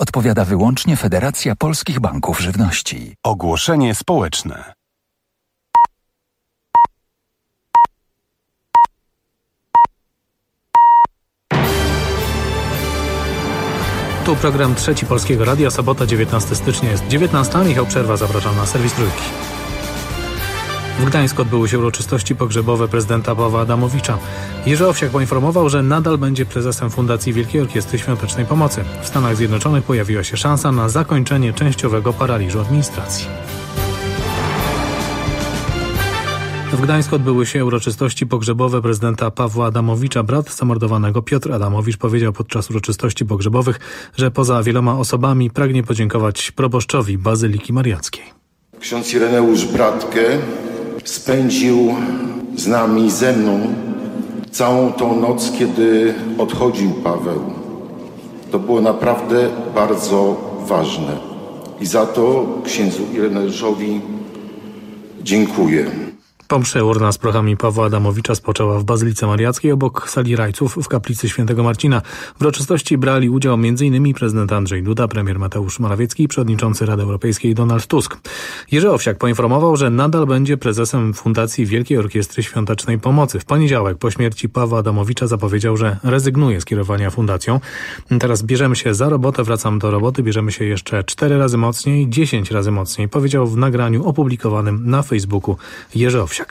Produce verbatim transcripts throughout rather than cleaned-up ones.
odpowiada wyłącznie Federacja Polskich Banków Żywności. Ogłoszenie społeczne. Tu program Trzeci Polskiego Radia, sobota dziewiętnastego stycznia jest dziewiętnasta. Michał Przerwa, zapraszam na serwis Trójki. W Gdańsku odbyły się uroczystości pogrzebowe prezydenta Pawła Adamowicza. Jerzy Owsiak poinformował, że nadal będzie prezesem Fundacji Wielkiej Orkiestry Świątecznej Pomocy. W Stanach Zjednoczonych pojawiła się szansa na zakończenie częściowego paraliżu administracji. W Gdańsku odbyły się uroczystości pogrzebowe prezydenta Pawła Adamowicza. Brat zamordowanego Piotr Adamowicz powiedział podczas uroczystości pogrzebowych, że poza wieloma osobami pragnie podziękować proboszczowi Bazyliki Mariackiej. Ksiądz Ireneusz Bratkę spędził z nami, ze mną całą tą noc, kiedy odchodził Paweł. To było naprawdę bardzo ważne i za to księdzu Ireneuszowi dziękuję. Po mszy urna z prochami Pawła Adamowicza spoczęła w Bazylice Mariackiej obok sali rajców w kaplicy Świętego Marcina. W uroczystości brali udział m.in. prezydent Andrzej Duda, premier Mateusz Morawiecki i przewodniczący Rady Europejskiej Donald Tusk. Jerzy Owsiak poinformował, że nadal będzie prezesem Fundacji Wielkiej Orkiestry Świątecznej Pomocy. W poniedziałek po śmierci Pawła Adamowicza zapowiedział, że rezygnuje z kierowania fundacją. Teraz bierzemy się za robotę, wracam do roboty, bierzemy się jeszcze cztery razy mocniej, dziesięć razy mocniej, powiedział w nagraniu opublikowanym na Facebooku Jerzy Owsiak.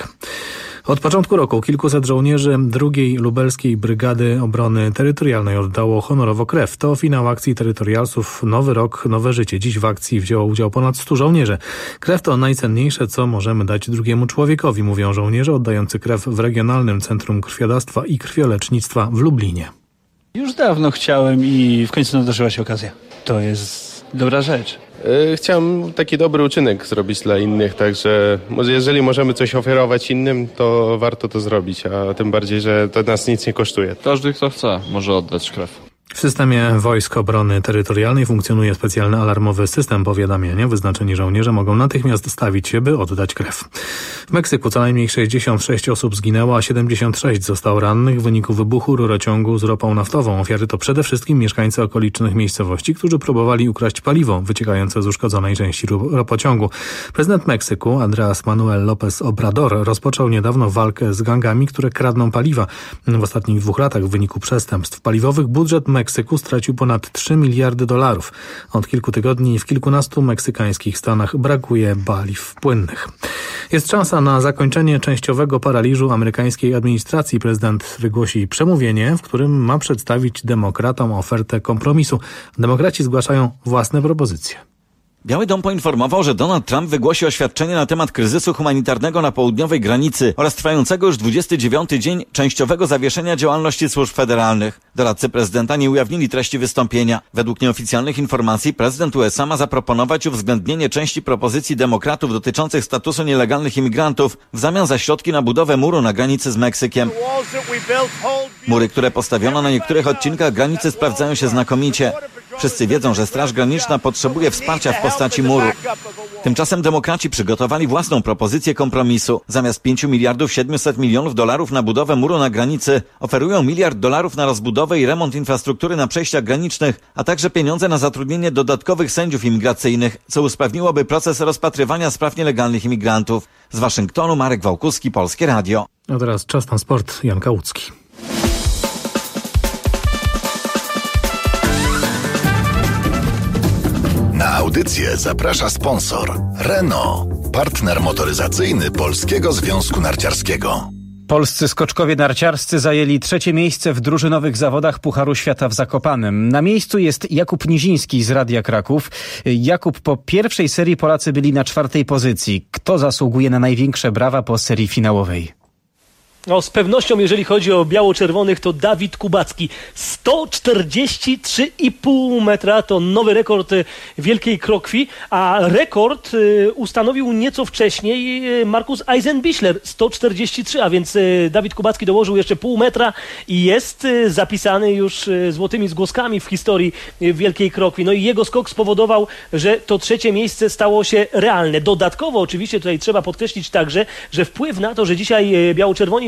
Od początku roku kilkuset żołnierzy drugiej Lubelskiej Brygady Obrony Terytorialnej oddało honorowo krew. To finał akcji terytorialsów Nowy Rok, Nowe Życie. Dziś w akcji wzięło udział ponad stu żołnierzy. Krew to najcenniejsze, co możemy dać drugiemu człowiekowi, mówią żołnierze oddający krew w Regionalnym Centrum Krwiodawstwa i Krwiolecznictwa w Lublinie. Już dawno chciałem i w końcu nadarzyła się okazja. To jest dobra rzecz. Chciałem taki dobry uczynek zrobić dla innych, także może jeżeli możemy coś oferować innym, to warto to zrobić, a tym bardziej, że to nas nic nie kosztuje. Każdy, kto chce, może oddać krew. W systemie Wojsk Obrony Terytorialnej funkcjonuje specjalny alarmowy system powiadamiania. Wyznaczeni żołnierze mogą natychmiast stawić się, by oddać krew. W Meksyku co najmniej sześćdziesiąt sześć osób zginęło, a siedemdziesiąt sześć zostało rannych w wyniku wybuchu rurociągu z ropą naftową. Ofiary to przede wszystkim mieszkańcy okolicznych miejscowości, którzy próbowali ukraść paliwo wyciekające z uszkodzonej części ropociągu. Prezydent Meksyku, Andrés Manuel López Obrador, rozpoczął niedawno walkę z gangami, które kradną paliwa. W ostatnich dwóch latach w wyniku przestępstw paliwowych budżet Meksyku stracił ponad trzy miliardy dolarów. Od kilku tygodni w kilkunastu meksykańskich stanach brakuje paliw płynnych. Jest szansa na zakończenie częściowego paraliżu amerykańskiej administracji. Prezydent wygłosi przemówienie, w którym ma przedstawić demokratom ofertę kompromisu. Demokraci zgłaszają własne propozycje. Biały Dom poinformował, że Donald Trump wygłosi oświadczenie na temat kryzysu humanitarnego na południowej granicy oraz trwającego już dwudziesty dziewiąty dzień częściowego zawieszenia działalności służb federalnych. Doradcy prezydenta nie ujawnili treści wystąpienia. Według nieoficjalnych informacji prezydent U S A ma zaproponować uwzględnienie części propozycji demokratów dotyczących statusu nielegalnych imigrantów w zamian za środki na budowę muru na granicy z Meksykiem. Mury, które postawiono na niektórych odcinkach granicy, sprawdzają się znakomicie. Wszyscy wiedzą, że Straż Graniczna potrzebuje wsparcia w postaci muru. Tymczasem demokraci przygotowali własną propozycję kompromisu. Zamiast pięciu miliardów siedmiuset milionów dolarów na budowę muru na granicy, oferują miliard dolarów na rozbudowę i remont infrastruktury na przejściach granicznych, a także pieniądze na zatrudnienie dodatkowych sędziów imigracyjnych, co usprawniłoby proces rozpatrywania spraw nielegalnych imigrantów. Z Waszyngtonu Marek Wałkuski, Polskie Radio. A teraz czas na sport. Jan Kałucki. Na audycję zaprasza sponsor Renault, partner motoryzacyjny Polskiego Związku Narciarskiego. Polscy skoczkowie narciarscy zajęli trzecie miejsce w drużynowych zawodach Pucharu Świata w Zakopanem. Na miejscu jest Jakub Niziński z Radia Kraków. Jakub, po pierwszej serii Polacy byli na czwartej pozycji. Kto zasługuje na największe brawa po serii finałowej? No, z pewnością, jeżeli chodzi o biało-czerwonych, to Dawid Kubacki. sto czterdzieści trzy i pół metra to nowy rekord Wielkiej Krokwi, a rekord ustanowił nieco wcześniej Markus Eisenbichler. sto czterdzieści trzy, a więc Dawid Kubacki dołożył jeszcze pół metra i jest zapisany już złotymi zgłoskami w historii Wielkiej Krokwi. No i jego skok spowodował, że to trzecie miejsce stało się realne. Dodatkowo oczywiście tutaj trzeba podkreślić także, że wpływ na to, że dzisiaj biało-czerwoni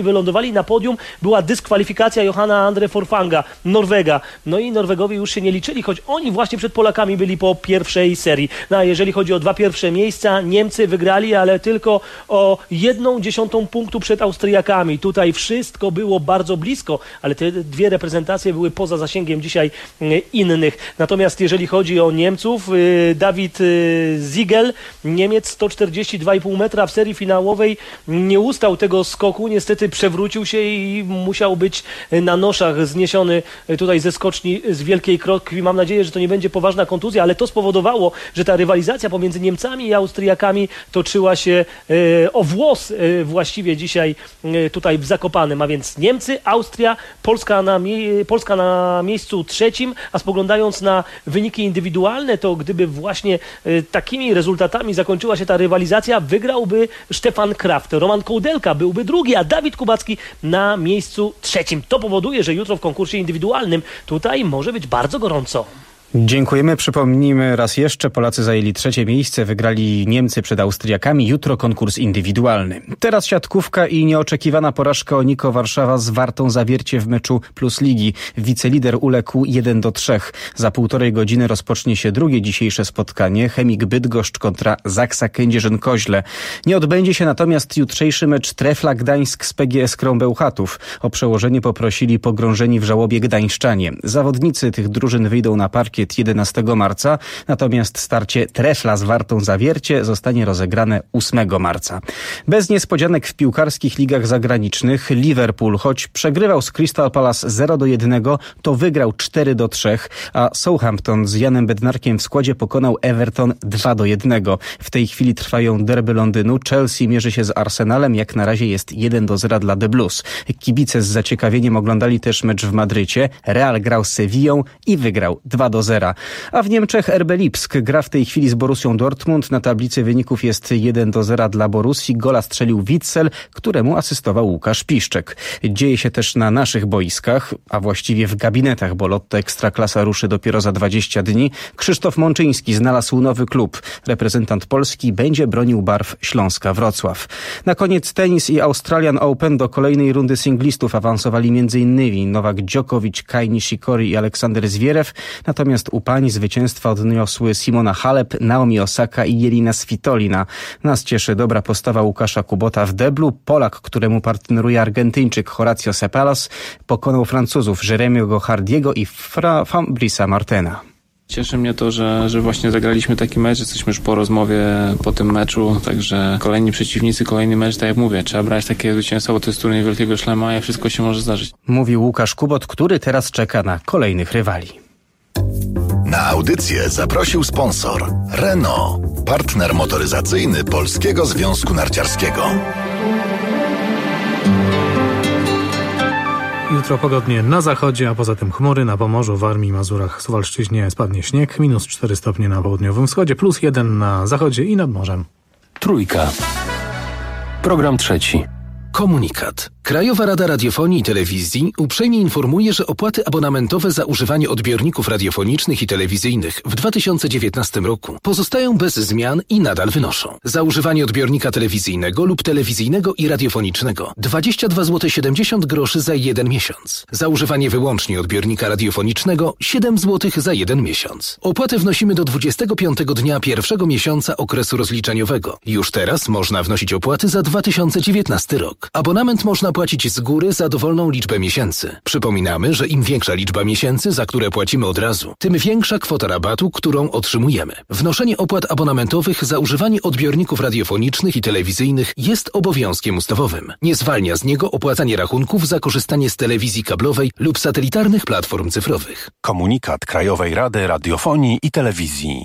oni wylądowali na podium, była dyskwalifikacja Johanna Andre Forfanga, Norwega. No i Norwegowie już się nie liczyli, choć oni właśnie przed Polakami byli po pierwszej serii. No a jeżeli chodzi o dwa pierwsze miejsca, Niemcy wygrali, ale tylko o jedną dziesiątą punktu przed Austriakami. Tutaj wszystko było bardzo blisko, ale te dwie reprezentacje były poza zasięgiem dzisiaj innych. Natomiast jeżeli chodzi o Niemców, Dawid Ziegel, Niemiec sto czterdzieści dwa i pół metra w serii finałowej, nie ustał tego skoku, niestety przewrócił się i musiał być na noszach zniesiony tutaj ze skoczni z Wielkiej Krokwi. Mam nadzieję, że to nie będzie poważna kontuzja, ale to spowodowało, że ta rywalizacja pomiędzy Niemcami i Austriakami toczyła się e, o włos e, właściwie dzisiaj e, tutaj w Zakopanem, a więc Niemcy, Austria, Polska na, mie- Polska na miejscu trzecim, a spoglądając na wyniki indywidualne, to gdyby właśnie e, takimi rezultatami zakończyła się ta rywalizacja, wygrałby Stefan Kraft. Roman Kołdelka byłby drugi, a Dawid Kubacki na miejscu trzecim. To powoduje, że jutro w konkursie indywidualnym tutaj może być bardzo gorąco. Dziękujemy. Przypomnijmy raz jeszcze, Polacy zajęli trzecie miejsce, wygrali Niemcy przed Austriakami. Jutro konkurs indywidualny. Teraz siatkówka i nieoczekiwana porażka Oniko Warszawa z Wartą Zawiercie w meczu Plus Ligi. Wicelider uległ jeden do trzech. Za półtorej godziny rozpocznie się drugie dzisiejsze spotkanie. Chemik Bydgoszcz kontra Zaksa Kędzierzyn-Koźle. Nie odbędzie się natomiast jutrzejszy mecz Trefla Gdańsk z P G S Krą Bełchatów. O przełożenie poprosili pogrążeni w żałobie gdańszczanie. Zawodnicy tych drużyn wyjdą na parkiet jedenastego marca, natomiast starcie Trefla z Wartą Zawiercie zostanie rozegrane ósmego marca. Bez niespodzianek w piłkarskich ligach zagranicznych Liverpool, choć przegrywał z Crystal Palace zero do jednego, to wygrał cztery do trzech, a Southampton z Janem Bednarkiem w składzie pokonał Everton dwa do jednego. W tej chwili trwają derby Londynu. Chelsea mierzy się z Arsenalem, jak na razie jest jeden do zera dla The Blues. Kibice z zaciekawieniem oglądali też mecz w Madrycie. Real grał z Sewillą i wygrał dwa do zera. A w Niemczech R B Lipsk gra w tej chwili z Borussią Dortmund. Na tablicy wyników jest jeden do zera dla Borussii. Gola strzelił Witzel, któremu asystował Łukasz Piszczek. Dzieje się też na naszych boiskach, a właściwie w gabinetach, bo Lotto Ekstraklasa ruszy dopiero za dwadzieścia dni. Krzysztof Mączyński znalazł nowy klub. Reprezentant Polski będzie bronił barw Śląska Wrocław. Na koniec tenis i Australian Open. Do kolejnej rundy singlistów awansowali m.in. Nowak Djokovic, Kai Nishikori i Aleksander Zwierew. Natomiast u pań zwycięstwa odniosły Simona Halep, Naomi Osaka i Jelina Svitolina. Nas cieszy dobra postawa Łukasza Kubota w deblu. Polak, któremu partneruje Argentyńczyk Horacio Ceballos, pokonał Francuzów Jeremiego Hardiego i Fra- Fabrice'a Martena. Cieszy mnie to, że, że właśnie zagraliśmy taki mecz, jesteśmy już po rozmowie po tym meczu, także kolejni przeciwnicy, kolejny mecz, tak jak mówię, trzeba brać takie zwycięstwo, bo to jest turniej Wielkiego Szlema i wszystko się może zdarzyć. Mówił Łukasz Kubot, który teraz czeka na kolejnych rywali. Na audycję zaprosił sponsor Renault, partner motoryzacyjny Polskiego Związku Narciarskiego. Jutro pogodnie na zachodzie, a poza tym chmury na Pomorzu, Warmii, Mazurach, Suwalszczyźnie spadnie śnieg, minus cztery stopnie na południowym wschodzie, plus jeden na zachodzie i nad morzem. Trójka. Program trzeci. Komunikat. Krajowa Rada Radiofonii i Telewizji uprzejmie informuje, że opłaty abonamentowe za używanie odbiorników radiofonicznych i telewizyjnych w dwa tysiące dziewiętnastym roku pozostają bez zmian i nadal wynoszą. Za używanie odbiornika telewizyjnego lub telewizyjnego i radiofonicznego dwadzieścia dwa złote siedemdziesiąt groszy za jeden miesiąc. Za używanie wyłącznie odbiornika radiofonicznego siedem złotych za jeden miesiąc. Opłatę wnosimy do dwudziestego piątego dnia pierwszego miesiąca okresu rozliczeniowego. Już teraz można wnosić opłaty za dwa tysiące dziewiętnasty rok. Abonament można płacić z góry za dowolną liczbę miesięcy. Przypominamy, że im większa liczba miesięcy, za które płacimy od razu, tym większa kwota rabatu, którą otrzymujemy. Wnoszenie opłat abonamentowych za używanie odbiorników radiofonicznych i telewizyjnych jest obowiązkiem ustawowym. Nie zwalnia z niego opłacanie rachunków za korzystanie z telewizji kablowej lub satelitarnych platform cyfrowych. Komunikat Krajowej Rady Radiofonii i Telewizji.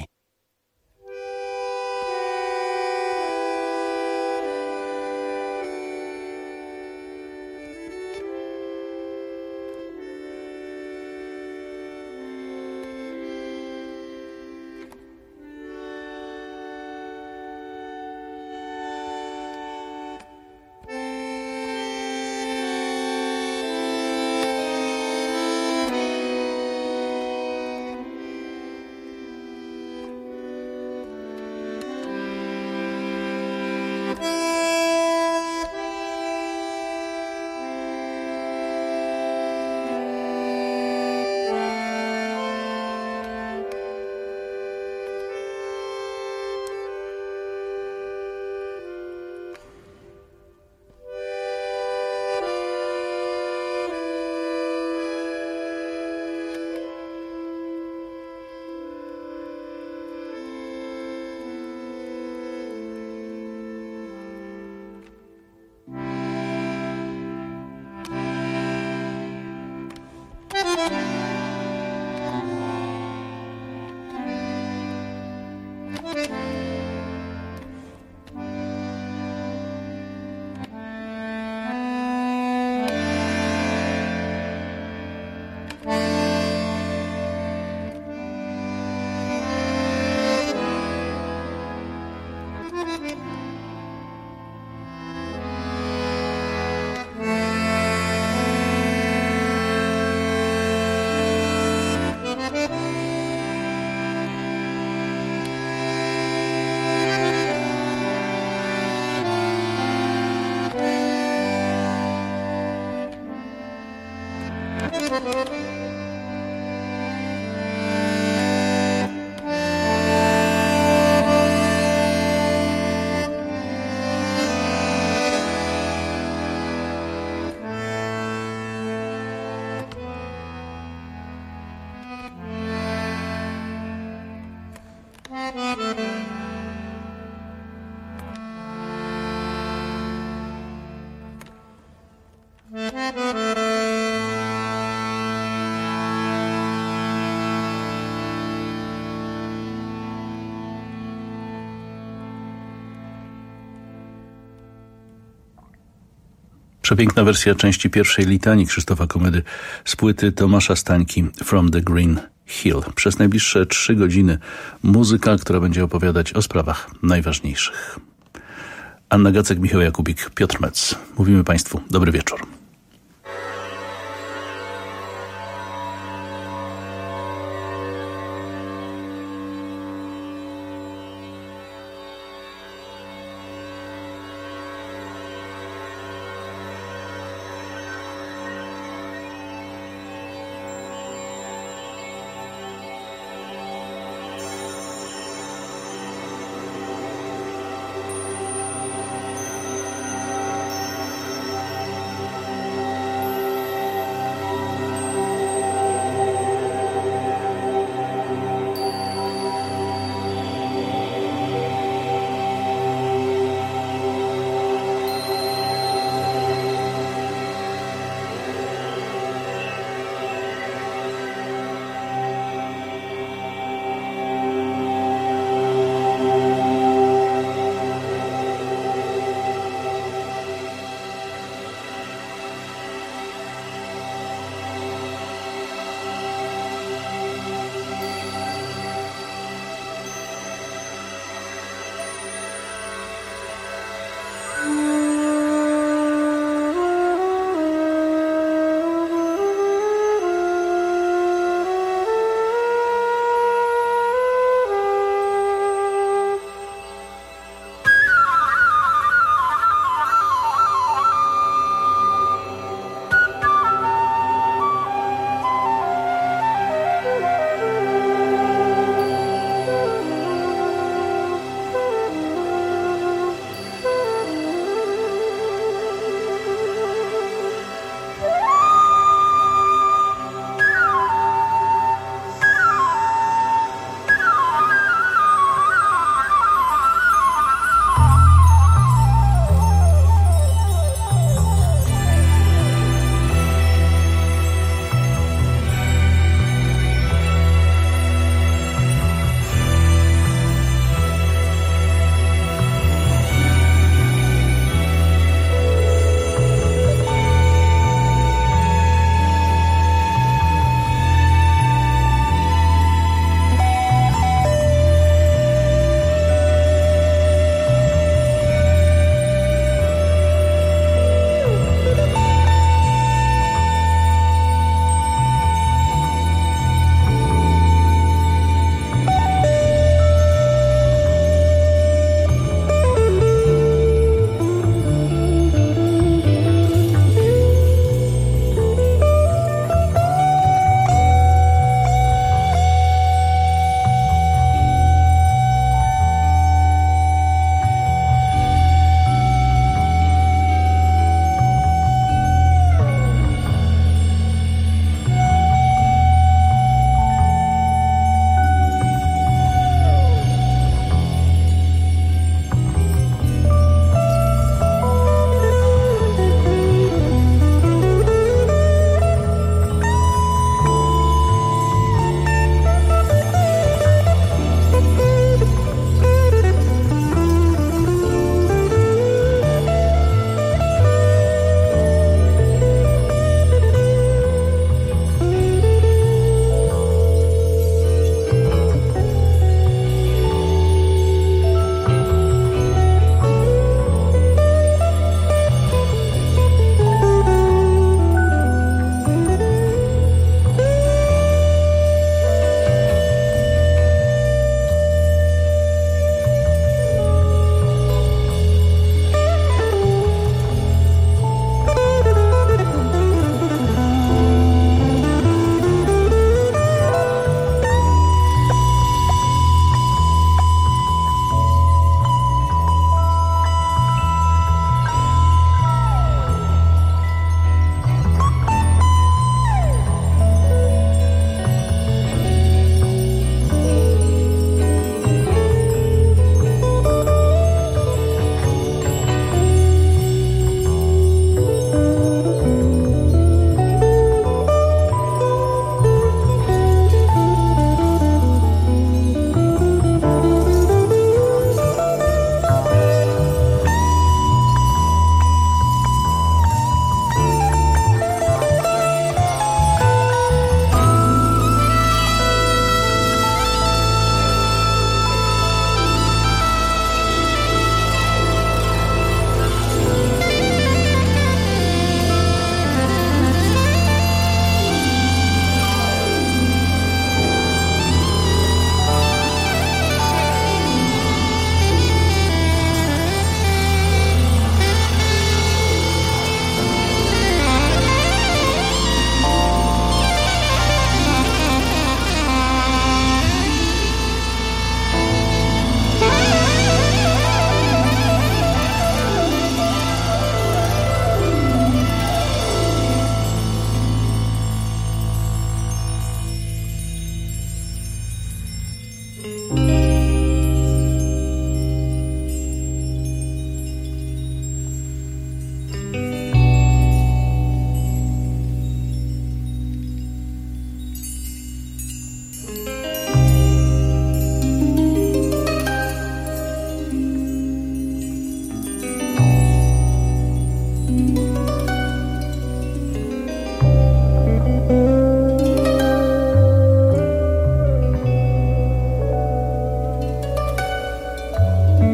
Przepiękna wersja części pierwszej litanii Krzysztofa Komedy z płyty Tomasza Stańki From the Green Hill. Przez najbliższe trzy godziny muzyka, która będzie opowiadać o sprawach najważniejszych. Anna Gacek, Michał Jakubik, Piotr Metz. Mówimy Państwu dobry wieczór.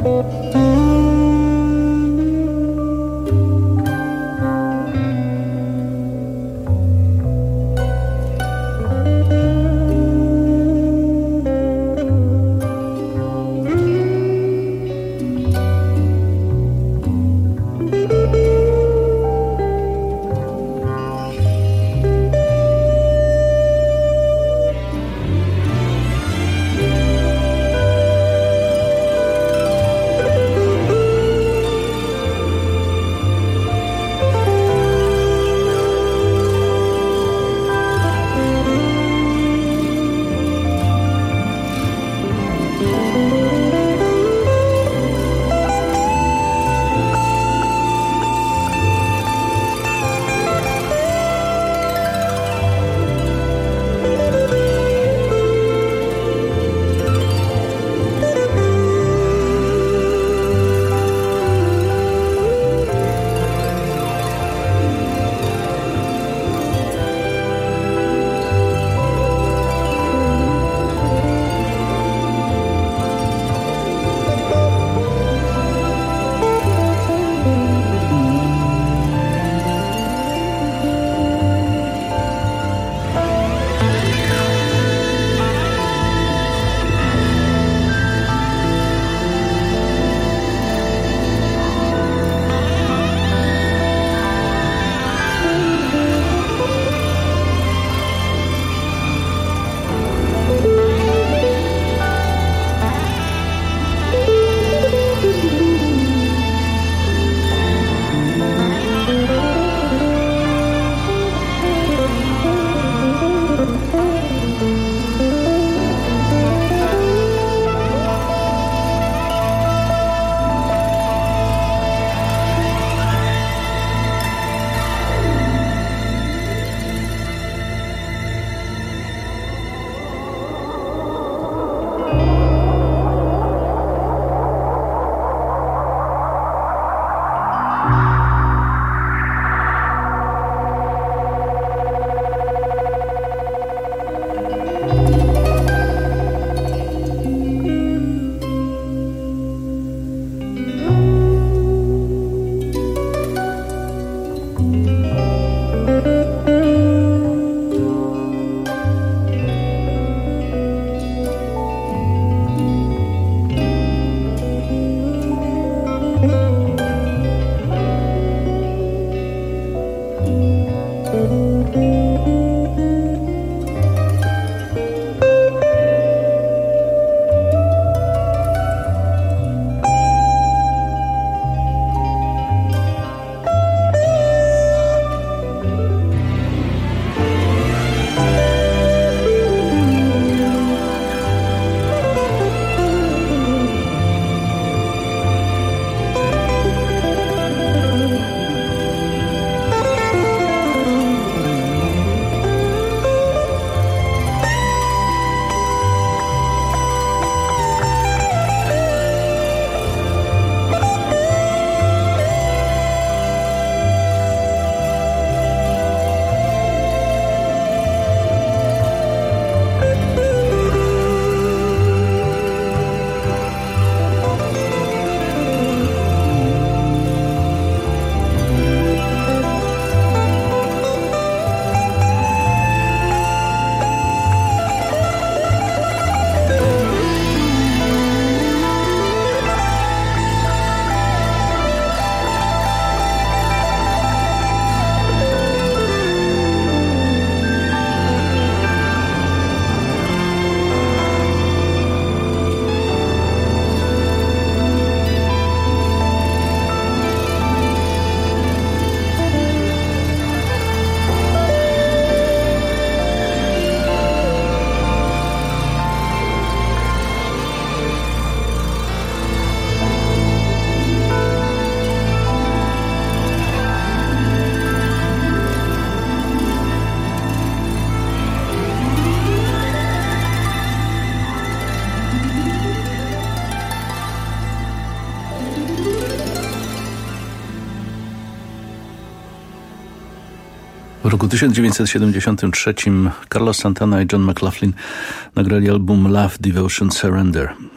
W roku tysiąc dziewięćset siedemdziesiątym trzecim Carlos Santana i John McLaughlin nagrali album Love, Devotion, Surrender.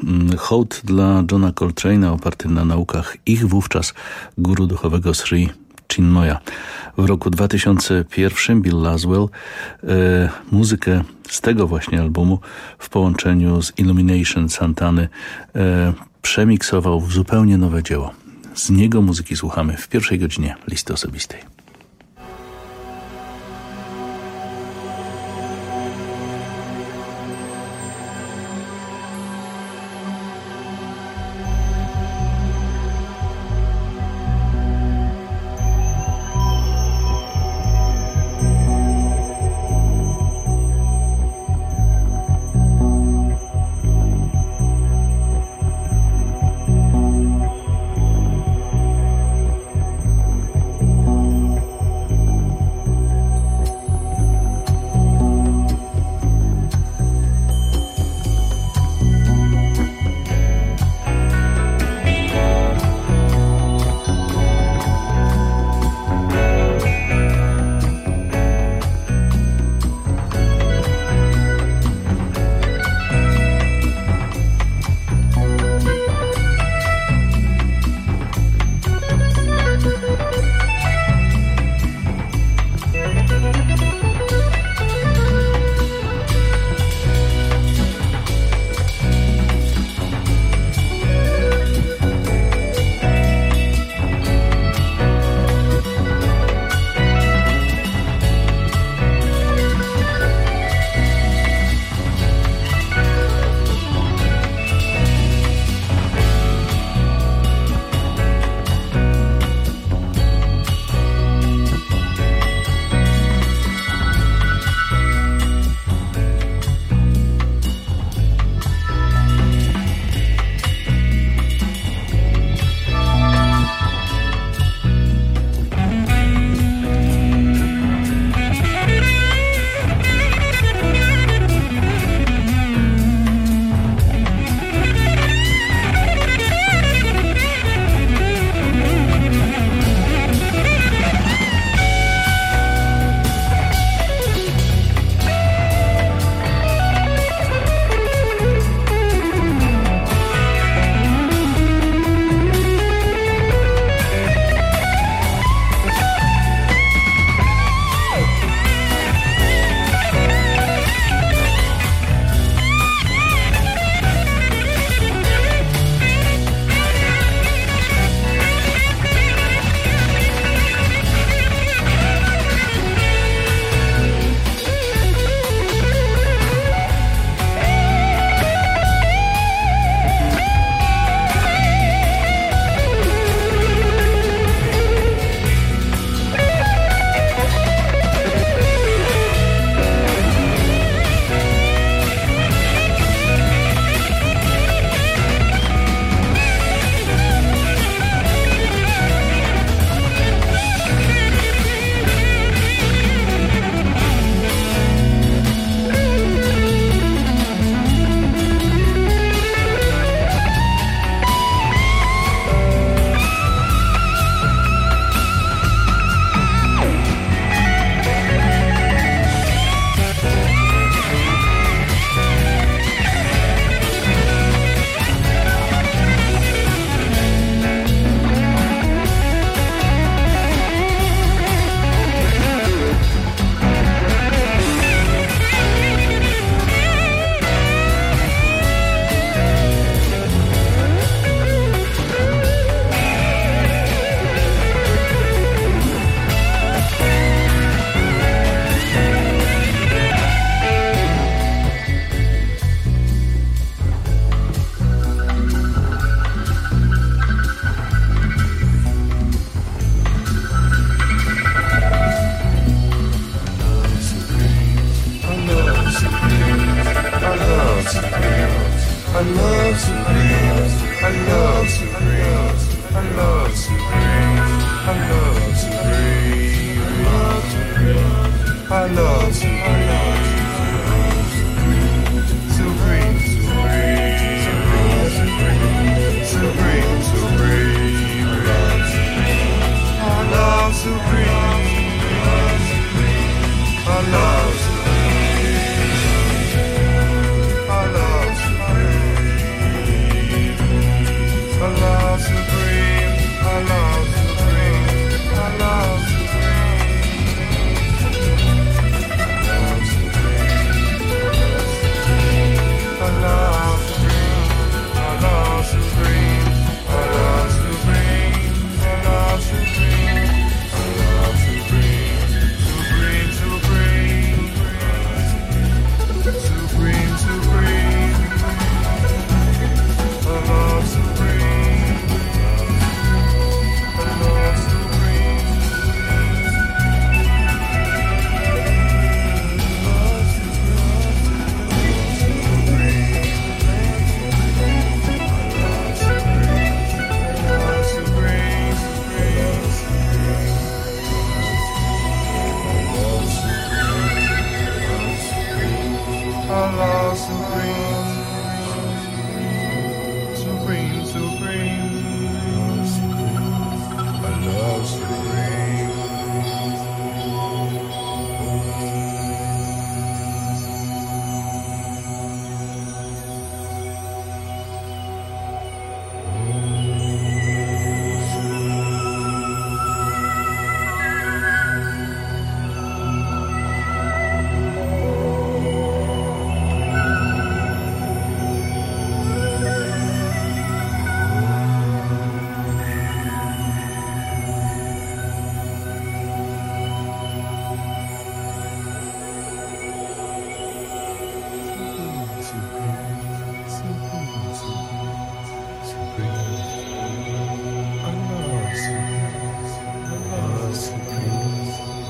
Hołd dla Johna Coltrane'a oparty na naukach ich wówczas guru duchowego Sri Chinmoya. W roku dwa tysiące pierwszym Bill Laswell e, muzykę z tego właśnie albumu w połączeniu z Illumination Santany e, przemiksował w zupełnie nowe dzieło. Z niego muzyki słuchamy w pierwszej godzinie listy osobistej.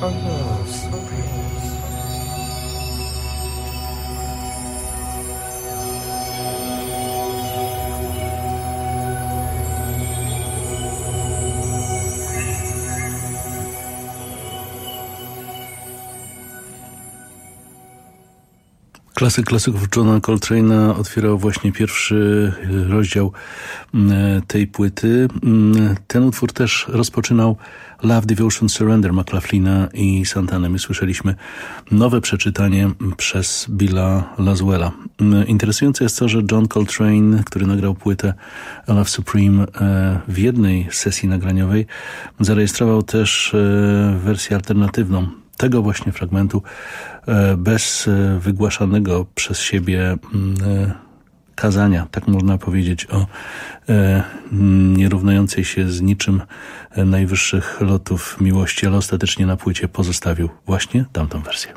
Klasyk klasyków Johna Coltrane'a otwierał właśnie pierwszy rozdział tej płyty. Ten utwór też rozpoczynał Love, Devotion, Surrender McLaughlina i Santany. My słyszeliśmy nowe przeczytanie przez Billa Laswella. Interesujące jest to, że John Coltrane, który nagrał płytę Love Supreme w jednej sesji nagraniowej, zarejestrował też wersję alternatywną tego właśnie fragmentu bez wygłaszanego przez siebie kazania, tak można powiedzieć, o nierównającej się z niczym najwyższych lotów miłości, ale ostatecznie na płycie pozostawił właśnie tamtą wersję.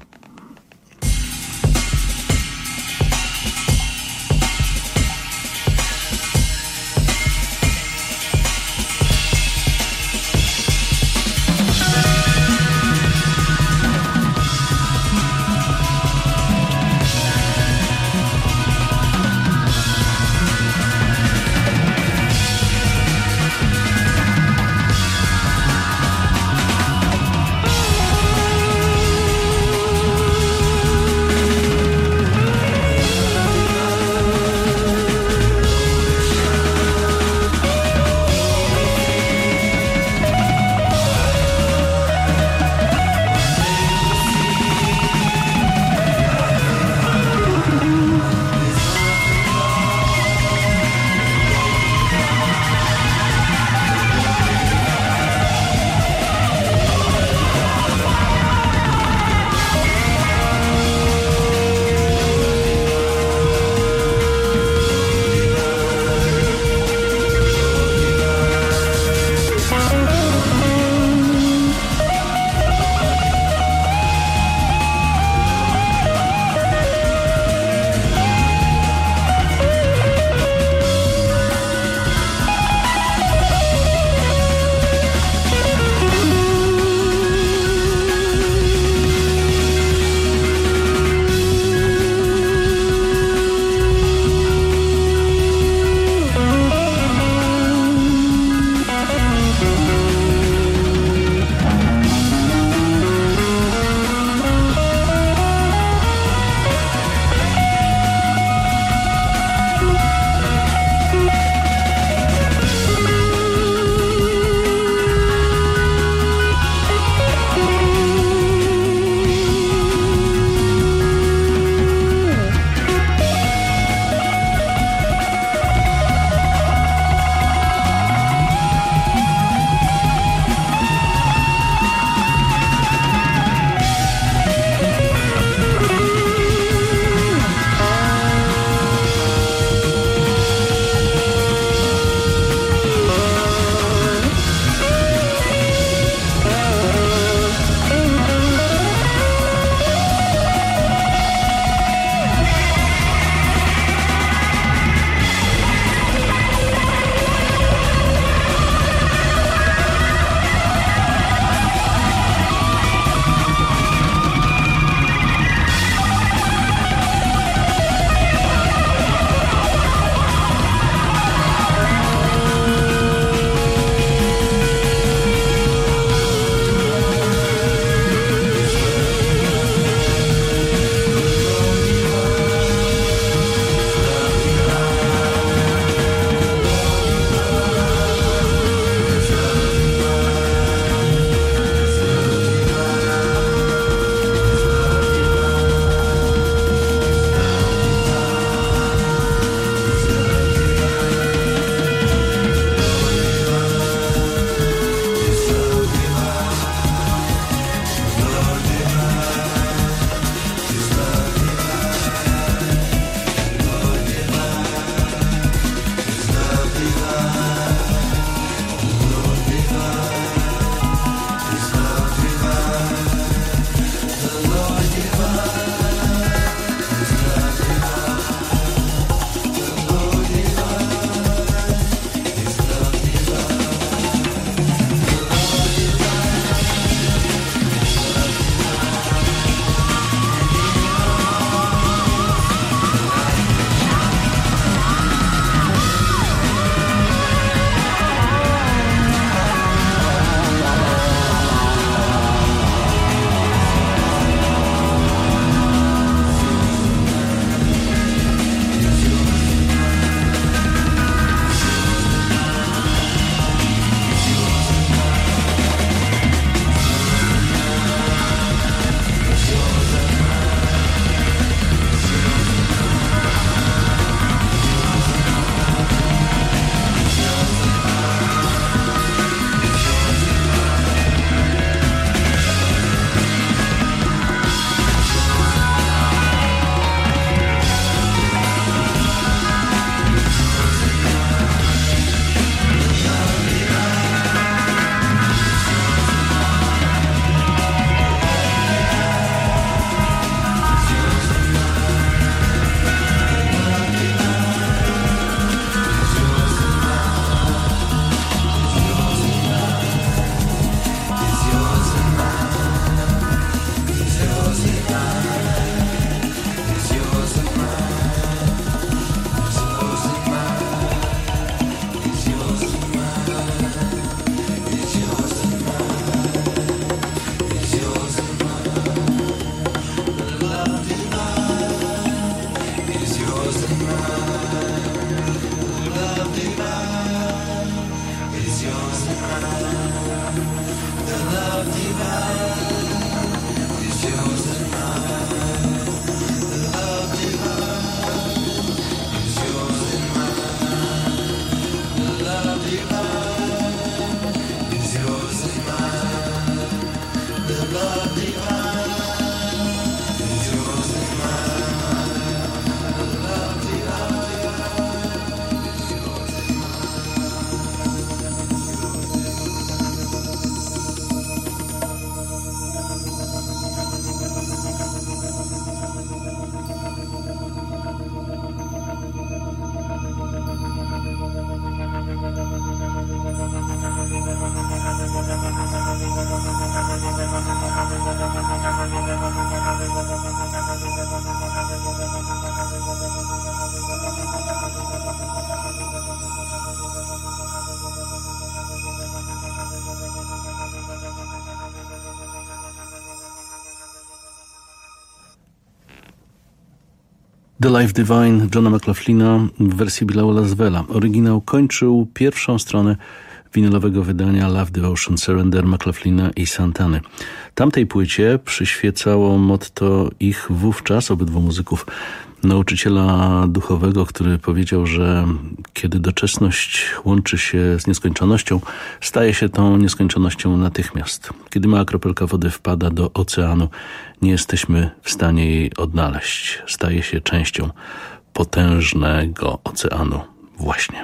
The Life Divine Johna McLaughlina w wersji Billa Laswella. Oryginał kończył pierwszą stronę winylowego wydania Love, Devotion, Surrender McLaughlina i Santany. Tamtej płycie przyświecało motto ich wówczas, obydwu muzyków, nauczyciela duchowego, który powiedział, że kiedy doczesność łączy się z nieskończonością, staje się tą nieskończonością natychmiast. Kiedy mała kropelka wody wpada do oceanu, nie jesteśmy w stanie jej odnaleźć. Staje się częścią potężnego oceanu właśnie.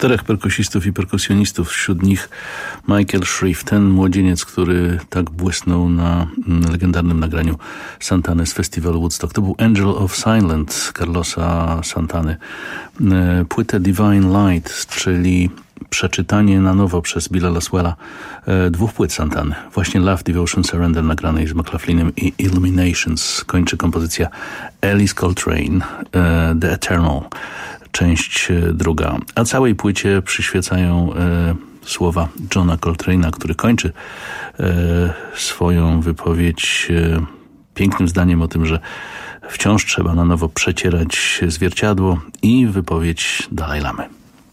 czterech perkusistów i perkusjonistów, wśród nich Michael Shrieve, ten młodzieniec, który tak błysnął na legendarnym nagraniu Santany z festiwalu Woodstock. To był Angel of Silence Carlosa Santany. Płytę Divine Light, czyli przeczytanie na nowo przez Billa Laswella e, dwóch płyt Santany. Właśnie Love, Devotion, Surrender nagranej z McLaughlinem i Illuminations kończy kompozycja Alice Coltrane, e, The Eternal, część druga. A całej płycie przyświecają e, słowa Johna Coltrane'a, który kończy e, swoją wypowiedź e, pięknym zdaniem o tym, że wciąż trzeba na nowo przecierać zwierciadło, i wypowiedź Dalaj Lamy.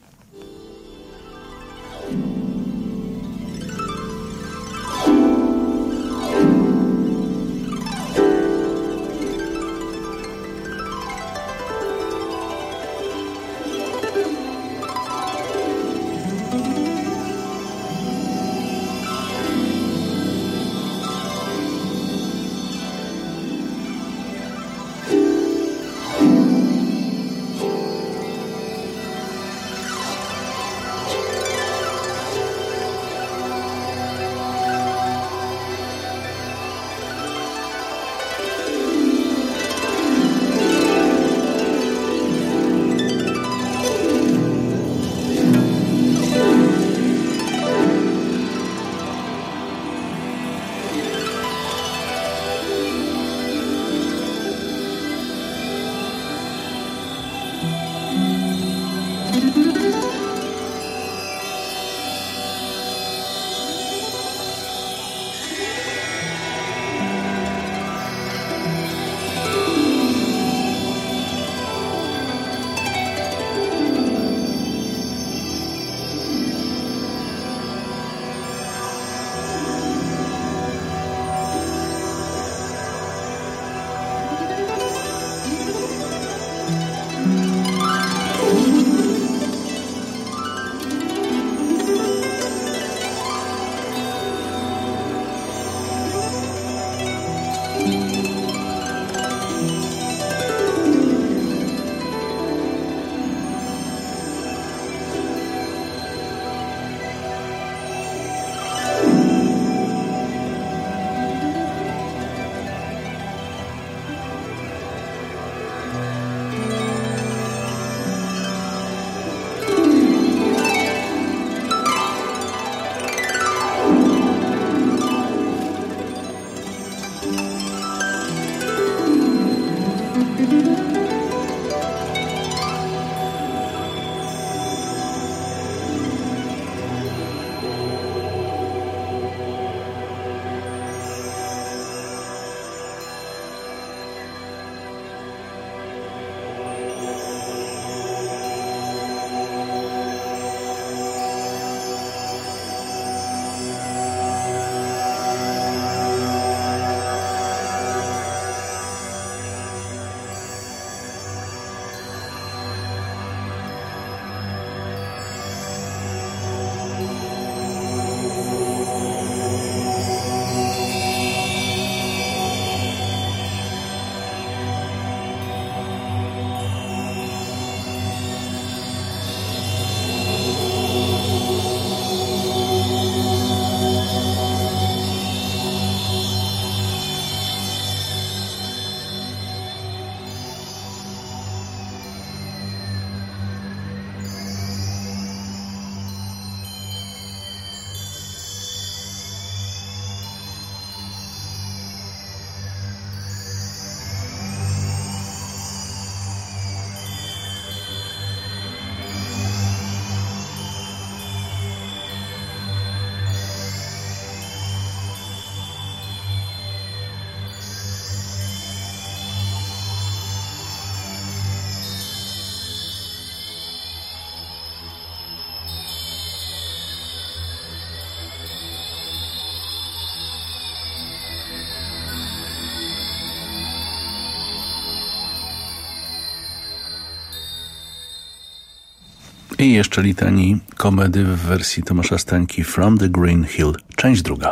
I jeszcze litanii komedy w wersji Tomasza Stańki From the Green Hill, część druga.